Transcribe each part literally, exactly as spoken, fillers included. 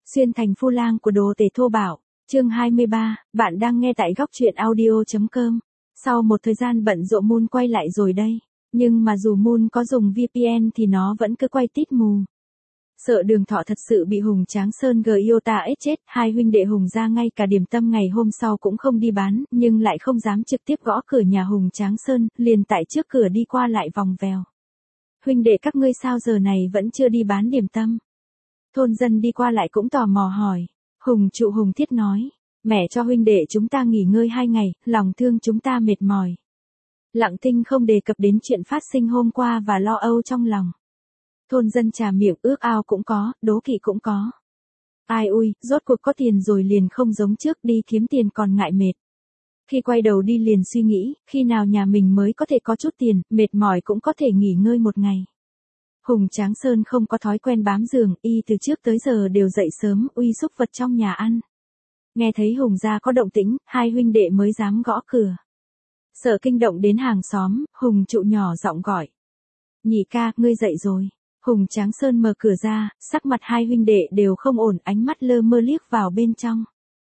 Xuyên thành phu lang của đồ tể thô bạo, chương hai mươi ba, bạn đang nghe tại góc truyện audio.com. Sau một thời gian bận rộn Moon quay lại rồi đây, nhưng mà dù Moon có dùng vê pê en thì nó vẫn cứ quay tít mù. Sợ Đường Thọ thật sự bị Hùng Tráng Sơn gờ Iota ết chết, hai huynh đệ Hùng ra ngay cả điểm tâm ngày hôm sau cũng không đi bán, nhưng lại không dám trực tiếp gõ cửa nhà Hùng Tráng Sơn, liền tại trước cửa đi qua lại vòng vèo. Huynh đệ các ngươi sao giờ này vẫn chưa đi bán điểm tâm? Thôn dân đi qua lại cũng tò mò hỏi. Hùng trụ Hùng Thiết nói, mẹ cho huynh đệ chúng ta nghỉ ngơi hai ngày, lòng thương chúng ta mệt mỏi. Lặng Thinh không đề cập đến chuyện phát sinh hôm qua và lo âu trong lòng. Thôn dân trà miệng ước ao cũng có, đố kỵ cũng có. Ai ui, rốt cuộc có tiền rồi liền không giống trước, đi kiếm tiền còn ngại mệt. Khi quay đầu đi liền suy nghĩ, khi nào nhà mình mới có thể có chút tiền, mệt mỏi cũng có thể nghỉ ngơi một ngày. Hùng Tráng Sơn không có thói quen bám giường, y từ trước tới giờ đều dậy sớm, uy xúc vật trong nhà ăn. Nghe thấy Hùng gia có động tĩnh, hai huynh đệ mới dám gõ cửa. Sợ kinh động đến hàng xóm, Hùng trụ nhỏ giọng gọi. Nhị ca, ngươi dậy rồi. Hùng Tráng Sơn mở cửa ra, sắc mặt hai huynh đệ đều không ổn, ánh mắt lơ mơ liếc vào bên trong.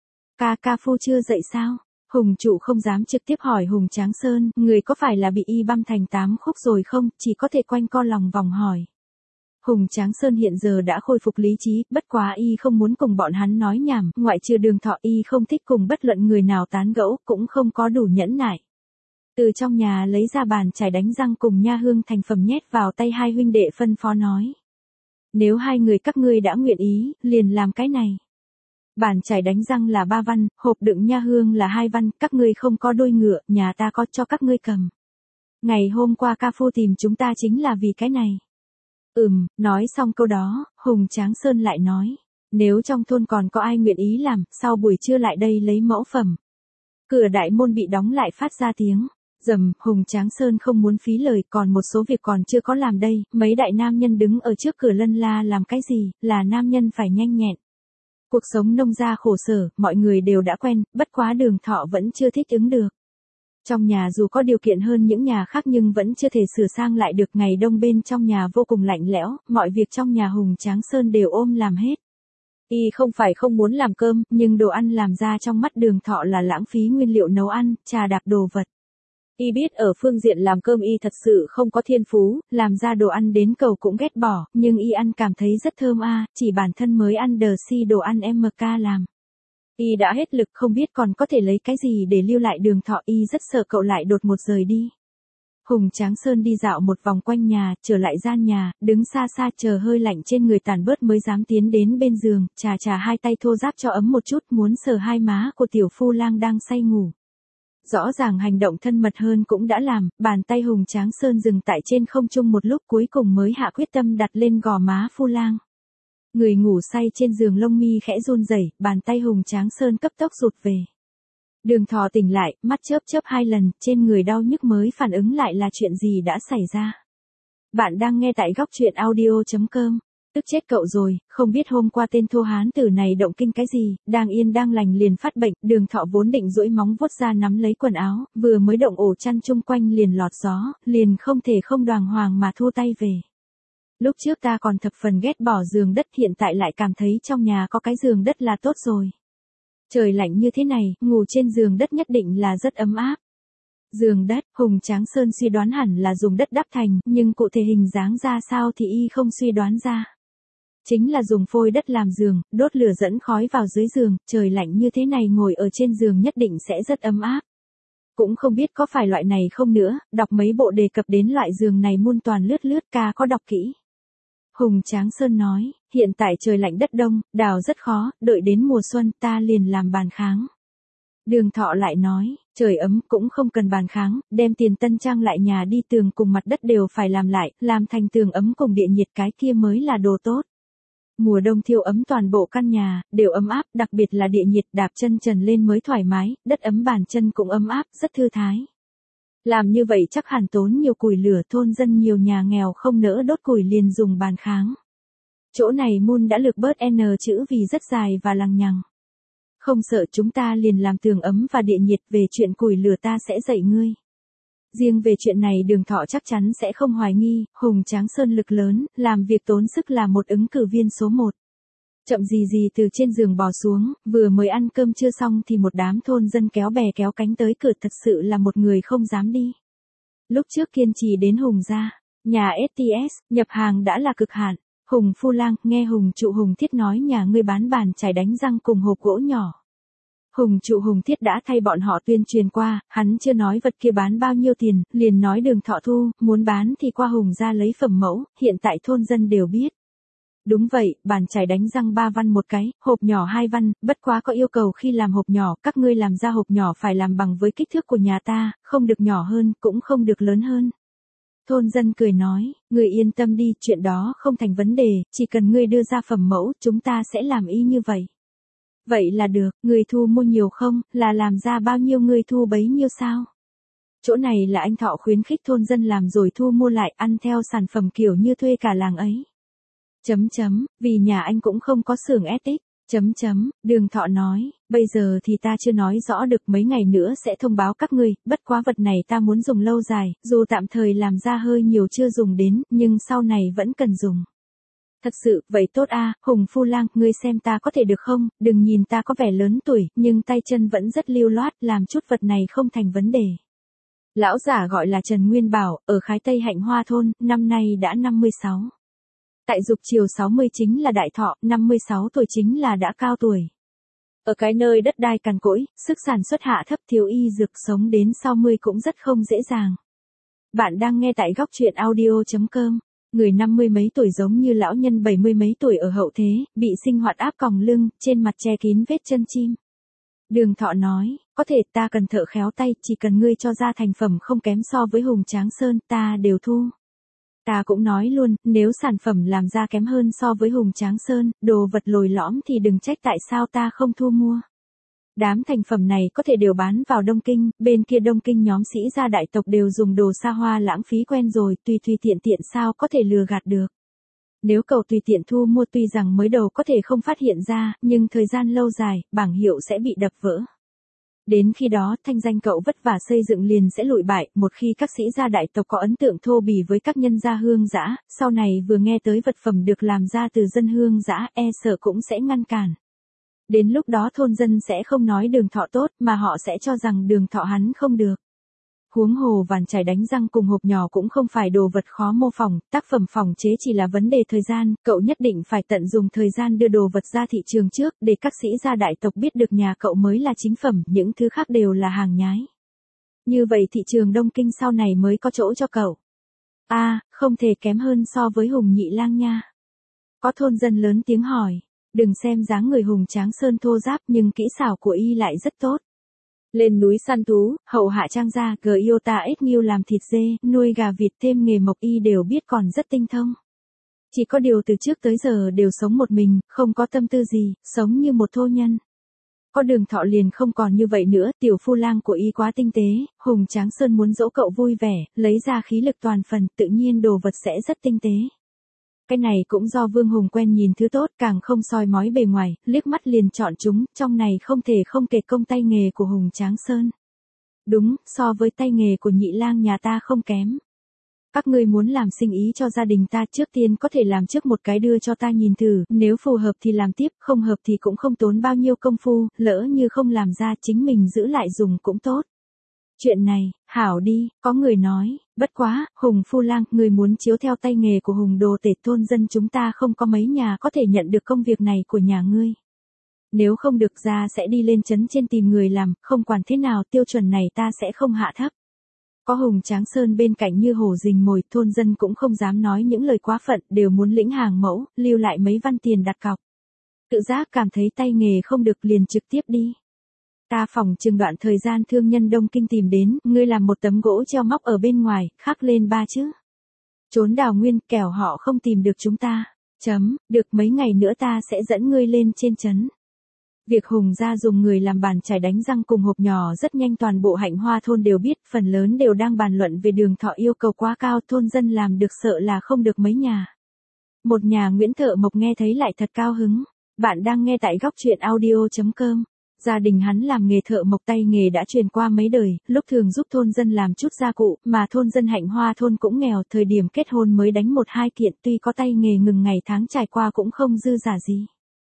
Ca ca phu chưa dậy sao? Hùng trụ không dám trực tiếp hỏi Hùng Tráng Sơn, người có phải là bị y băm thành tám khúc rồi không, chỉ có thể quanh co lòng vòng hỏi. Hùng Tráng Sơn hiện giờ đã khôi phục lý trí, bất quá y không muốn cùng bọn hắn nói nhảm, ngoại trừ Đường Thọ y không thích cùng bất luận người nào tán gẫu, cũng không có đủ nhẫn nại. Từ trong nhà lấy ra bàn chải đánh răng cùng nha hương thành phẩm nhét vào tay hai huynh đệ phân phó nói. Nếu hai người các ngươi đã nguyện ý, liền làm cái này. Bàn chải đánh răng là ba văn, hộp đựng nha hương là hai văn, các ngươi không có đôi ngựa, nhà ta có cho các ngươi cầm. Ngày hôm qua ca phu tìm chúng ta chính là vì cái này. Ừm, nói xong câu đó, Hùng Tráng Sơn lại nói, nếu trong thôn còn có ai nguyện ý làm, sau buổi trưa lại đây lấy mẫu phẩm. Cửa đại môn bị đóng lại phát ra tiếng. Dầm, Hùng Tráng Sơn không muốn phí lời, còn một số việc còn chưa có làm đây, mấy đại nam nhân đứng ở trước cửa lân la làm cái gì, là nam nhân phải nhanh nhẹn. Cuộc sống nông gia khổ sở, mọi người đều đã quen, bất quá Đường Thọ vẫn chưa thích ứng được. Trong nhà dù có điều kiện hơn những nhà khác nhưng vẫn chưa thể sửa sang lại được, ngày đông bên trong nhà vô cùng lạnh lẽo, mọi việc trong nhà Hùng Tráng Sơn đều ôm làm hết. Y không phải không muốn làm cơm, nhưng đồ ăn làm ra trong mắt Đường Thọ là lãng phí nguyên liệu nấu ăn, trà đạp đồ vật. Y biết ở phương diện làm cơm y thật sự không có thiên phú, làm ra đồ ăn đến cầu cũng ghét bỏ, nhưng y ăn cảm thấy rất thơm a, à, chỉ bản thân mới ăn đờ si đồ ăn em ca làm. Y đã hết lực không biết còn có thể lấy cái gì để lưu lại Đường Thọ, y rất sợ cậu lại đột một rời đi. Hùng Tráng Sơn đi dạo một vòng quanh nhà, trở lại gian nhà, đứng xa xa chờ hơi lạnh trên người tàn bớt mới dám tiến đến bên giường, chà chà hai tay thô ráp cho ấm một chút, muốn sờ hai má của tiểu phu lang đang say ngủ. Rõ ràng hành động thân mật hơn cũng đã làm, bàn tay Hùng Tráng Sơn dừng tại trên không trung một lúc cuối cùng mới hạ quyết tâm đặt lên gò má phu lang. Người ngủ say trên giường lông mi khẽ run rẩy, bàn tay Hùng Tráng Sơn cấp tốc rụt về. Đường Thọ tỉnh lại, mắt chớp chớp hai lần, trên người đau nhức mới phản ứng lại là chuyện gì đã xảy ra. Bạn đang nghe tại góc truyện audio.com. Tức chết cậu rồi, không biết hôm qua tên thô hán tử này động kinh cái gì, đang yên đang lành liền phát bệnh, Đường Thọ vốn định duỗi móng vuốt ra nắm lấy quần áo, vừa mới động ổ chăn chung quanh liền lọt gió, liền không thể không đoàng hoàng mà thu tay về. Lúc trước ta còn thập phần ghét bỏ giường đất, hiện tại lại cảm thấy trong nhà có cái giường đất là tốt rồi. Trời lạnh như thế này, ngủ trên giường đất nhất định là rất ấm áp. Giường đất, Hùng Tráng Sơn suy đoán hẳn là dùng đất đắp thành, nhưng cụ thể hình dáng ra sao thì y không suy đoán ra. Chính là dùng phôi đất làm giường, đốt lửa dẫn khói vào dưới giường, trời lạnh như thế này ngồi ở trên giường nhất định sẽ rất ấm áp. Cũng không biết có phải loại này không nữa, đọc mấy bộ đề cập đến loại giường này muôn toàn lướt lướt, ca có đọc kỹ. Hùng Tráng Sơn nói, hiện tại trời lạnh đất đông, đào rất khó, đợi đến mùa xuân ta liền làm bàn kháng. Đường Thọ lại nói, trời ấm cũng không cần bàn kháng, đem tiền tân trang lại nhà đi, tường cùng mặt đất đều phải làm lại, làm thành tường ấm cùng địa nhiệt, cái kia mới là đồ tốt. Mùa đông thiêu ấm toàn bộ căn nhà, đều ấm áp, đặc biệt là địa nhiệt, đạp chân trần lên mới thoải mái, đất ấm bàn chân cũng ấm áp, rất thư thái. Làm như vậy chắc hẳn tốn nhiều củi lửa, thôn dân nhiều nhà nghèo không nỡ đốt củi liền dùng bàn kháng. Chỗ này Moon đã lược bớt N chữ vì rất dài và lằng nhằng. Không sợ, chúng ta liền làm tường ấm và địa nhiệt, về chuyện củi lửa ta sẽ dạy ngươi. Riêng về chuyện này Đường Thọ chắc chắn sẽ không hoài nghi, Hùng Tráng Sơn lực lớn, làm việc tốn sức là một ứng cử viên số một. Chậm gì gì từ trên giường bò xuống, vừa mới ăn cơm trưa xong thì một đám thôn dân kéo bè kéo cánh tới cửa, thật sự là một người không dám đi. Lúc trước kiên trì đến Hùng gia, nhà ét tê ét, nhập hàng đã là cực hạn. Hùng Phu Lang, nghe Hùng Trụ Hùng Thiết nói nhà ngươi bán bàn chải đánh răng cùng hộp gỗ nhỏ. Hùng Trụ Hùng Thiết đã thay bọn họ tuyên truyền qua, hắn chưa nói vật kia bán bao nhiêu tiền, liền nói Đường Thọ thu, muốn bán thì qua Hùng gia lấy phẩm mẫu, hiện tại thôn dân đều biết. Đúng vậy, bàn chải đánh răng ba văn một cái, hộp nhỏ hai văn, bất quá có yêu cầu khi làm hộp nhỏ, các ngươi làm ra hộp nhỏ phải làm bằng với kích thước của nhà ta, không được nhỏ hơn, cũng không được lớn hơn. Thôn dân cười nói, ngươi yên tâm đi, chuyện đó không thành vấn đề, chỉ cần ngươi đưa ra phẩm mẫu, chúng ta sẽ làm y như vậy. Vậy là được, ngươi thu mua nhiều không, là làm ra bao nhiêu ngươi thu bấy nhiêu sao? Chỗ này là anh Thọ khuyến khích thôn dân làm rồi thu mua lại, ăn theo sản phẩm kiểu như thuê cả làng ấy. Chấm chấm, vì nhà anh cũng không có xưởng ét ích. Chấm chấm, Đường Thọ nói, bây giờ thì ta chưa nói rõ được, mấy ngày nữa sẽ thông báo các ngươi, bất quá vật này ta muốn dùng lâu dài, dù tạm thời làm ra hơi nhiều chưa dùng đến, nhưng sau này vẫn cần dùng. Thật sự, vậy tốt a, Hùng Phu Lang, ngươi xem ta có thể được không, đừng nhìn ta có vẻ lớn tuổi, nhưng tay chân vẫn rất lưu loát, làm chút vật này không thành vấn đề. Lão giả gọi là Trần Nguyên Bảo, ở Khái Tây Hạnh Hoa Thôn, năm nay đã năm mươi sáu. Tại Dục Triều sáu mươi chính là đại thọ, năm mươi sáu tuổi chính là đã cao tuổi. Ở cái nơi đất đai cằn cỗi, sức sản xuất hạ thấp, thiếu y dược, sống đến sáu mươi cũng rất không dễ dàng. Bạn đang nghe tại góc truyện audio chấm com. Người năm mươi mấy tuổi giống như lão nhân bảy mươi mấy tuổi ở hậu thế, bị sinh hoạt áp còng lưng, trên mặt che kín vết chân chim. Đường Thọ nói, có thể ta cần thợ khéo tay, chỉ cần ngươi cho ra thành phẩm không kém so với Hùng Tráng Sơn, ta đều thu. Ta cũng nói luôn, nếu sản phẩm làm ra kém hơn so với Hùng Tráng Sơn, đồ vật lồi lõm thì đừng trách tại sao ta không thu mua. Đám thành phẩm này có thể đều bán vào Đông Kinh, bên kia Đông Kinh nhóm sĩ gia đại tộc đều dùng đồ xa hoa lãng phí quen rồi, tùy tùy tiện tiện sao có thể lừa gạt được. Nếu cậu tùy tiện thu mua tuy rằng mới đầu có thể không phát hiện ra, nhưng thời gian lâu dài, bảng hiệu sẽ bị đập vỡ. Đến khi đó, thanh danh cậu vất vả xây dựng liền sẽ lụi bại, một khi các sĩ gia đại tộc có ấn tượng thô bỉ với các nhân gia hương dã, sau này vừa nghe tới vật phẩm được làm ra từ dân hương dã, e sợ cũng sẽ ngăn cản. Đến lúc đó thôn dân sẽ không nói Đường Thọ tốt, mà họ sẽ cho rằng Đường Thọ hắn không được. Huống hồ bàn chải đánh răng cùng hộp nhỏ cũng không phải đồ vật khó mô phỏng, tác phẩm phòng chế chỉ là vấn đề thời gian, cậu nhất định phải tận dụng thời gian đưa đồ vật ra thị trường trước, để các sĩ gia đại tộc biết được nhà cậu mới là chính phẩm, những thứ khác đều là hàng nhái. Như vậy thị trường Đông Kinh sau này mới có chỗ cho cậu. A, à, không thể kém hơn so với Hùng Nhị Lang nha. Có thôn dân lớn tiếng hỏi, đừng xem dáng người Hùng Tráng Sơn thô ráp nhưng kỹ xảo của y lại rất tốt. Lên núi săn thú, hậu hạ trang gia, gờ iota ếch nghiêu làm thịt dê, nuôi gà vịt thêm nghề mộc y đều biết còn rất tinh thông. Chỉ có điều từ trước tới giờ đều sống một mình, không có tâm tư gì, sống như một thô nhân. Có Đường Thọ liền không còn như vậy nữa, tiểu Phu Lang của y quá tinh tế, Hùng Tráng Sơn muốn dỗ cậu vui vẻ, lấy ra khí lực toàn phần, tự nhiên đồ vật sẽ rất tinh tế. Cái này cũng do Vương Hùng quen nhìn thứ tốt, càng không soi mói bề ngoài, liếc mắt liền chọn chúng, trong này không thể không kể công tay nghề của Hùng Tráng Sơn. Đúng, so với tay nghề của Nhị Lang nhà ta không kém. Các ngươi muốn làm sinh ý cho gia đình ta, trước tiên có thể làm trước một cái đưa cho ta nhìn thử, nếu phù hợp thì làm tiếp, không hợp thì cũng không tốn bao nhiêu công phu, lỡ như không làm ra chính mình giữ lại dùng cũng tốt. Chuyện này, hảo đi, có người nói, bất quá, Hùng Phu Lang, người muốn chiếu theo tay nghề của Hùng đồ tể, thôn dân chúng ta không có mấy nhà có thể nhận được công việc này của nhà ngươi. Nếu không được ra sẽ đi lên trấn trên tìm người làm, không quản thế nào tiêu chuẩn này ta sẽ không hạ thấp. Có Hùng Tráng Sơn bên cạnh như hổ rình mồi, thôn dân cũng không dám nói những lời quá phận, đều muốn lĩnh hàng mẫu, lưu lại mấy văn tiền đặt cọc. Tự giác cảm thấy tay nghề không được liền trực tiếp đi. Ta phỏng chừng đoạn thời gian thương nhân Đông Kinh tìm đến, ngươi làm một tấm gỗ treo móc ở bên ngoài, khắc lên ba chữ. Trốn đào nguyên, kẻo họ không tìm được chúng ta. Chấm, được mấy ngày nữa ta sẽ dẫn ngươi lên trên trấn. Việc Hùng gia dùng người làm bàn chải đánh răng cùng hộp nhỏ rất nhanh toàn bộ Hạnh Hoa thôn đều biết, phần lớn đều đang bàn luận về Đường Thọ yêu cầu quá cao, thôn dân làm được sợ là không được mấy nhà. Một nhà Nguyễn Thợ Mộc nghe thấy lại thật cao hứng. Bạn đang nghe tại góc truyện audio chấm com. Gia đình hắn làm nghề thợ mộc, tay nghề đã truyền qua mấy đời, lúc thường giúp thôn dân làm chút gia cụ, mà thôn dân Hạnh Hoa thôn cũng nghèo, thời điểm kết hôn mới đánh một hai kiện, tuy có tay nghề ngừng ngày tháng trải qua cũng không dư giả gì.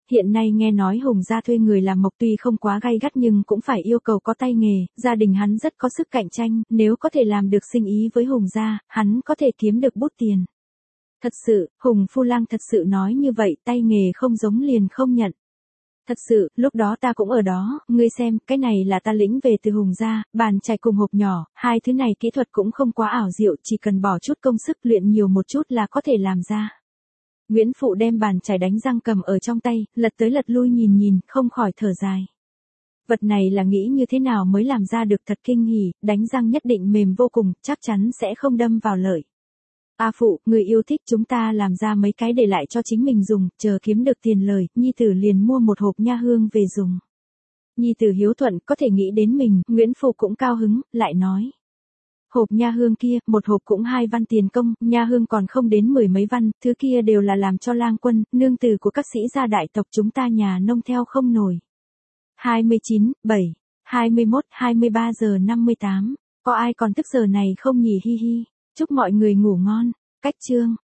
hiện nay nghe nói Hùng gia thuê người làm mộc tuy không quá gay gắt nhưng cũng phải yêu cầu có tay nghề, gia đình hắn rất có sức cạnh tranh, nếu có thể làm được sinh ý với Hùng gia, hắn có thể kiếm được bút tiền. Thật sự, Hùng Phu Lang thật sự nói như vậy, tay nghề không giống liền không nhận. Thật sự, lúc đó ta cũng ở đó, ngươi xem, cái này là ta lĩnh về từ Hùng gia, bàn chải cùng hộp nhỏ, hai thứ này kỹ thuật cũng không quá ảo diệu, chỉ cần bỏ chút công sức luyện nhiều một chút là có thể làm ra. Nguyễn Phụ đem bàn chải đánh răng cầm ở trong tay, lật tới lật lui nhìn nhìn, không khỏi thở dài. Vật này là nghĩ như thế nào mới làm ra được, thật kinh hỉ, đánh răng nhất định mềm vô cùng, chắc chắn sẽ không đâm vào lợi. A phụ, người yêu thích chúng ta làm ra mấy cái để lại cho chính mình dùng, chờ kiếm được tiền lời, nhi tử liền mua một hộp nha hương về dùng. Nhi tử hiếu thuận, có thể nghĩ đến mình, Nguyễn Phụ cũng cao hứng, lại nói. Hộp nha hương kia, một hộp cũng hai văn tiền công, nha hương còn không đến mười mấy văn, thứ kia đều là làm cho lang quân, nương tử của các sĩ gia đại tộc chúng ta nhà nông theo không nổi. hai mươi chín, bảy, hai mươi mốt, hai mươi ba giờ năm mươi tám, có ai còn thức giờ này không nhỉ, hi hi, chúc mọi người ngủ ngon, cách chương.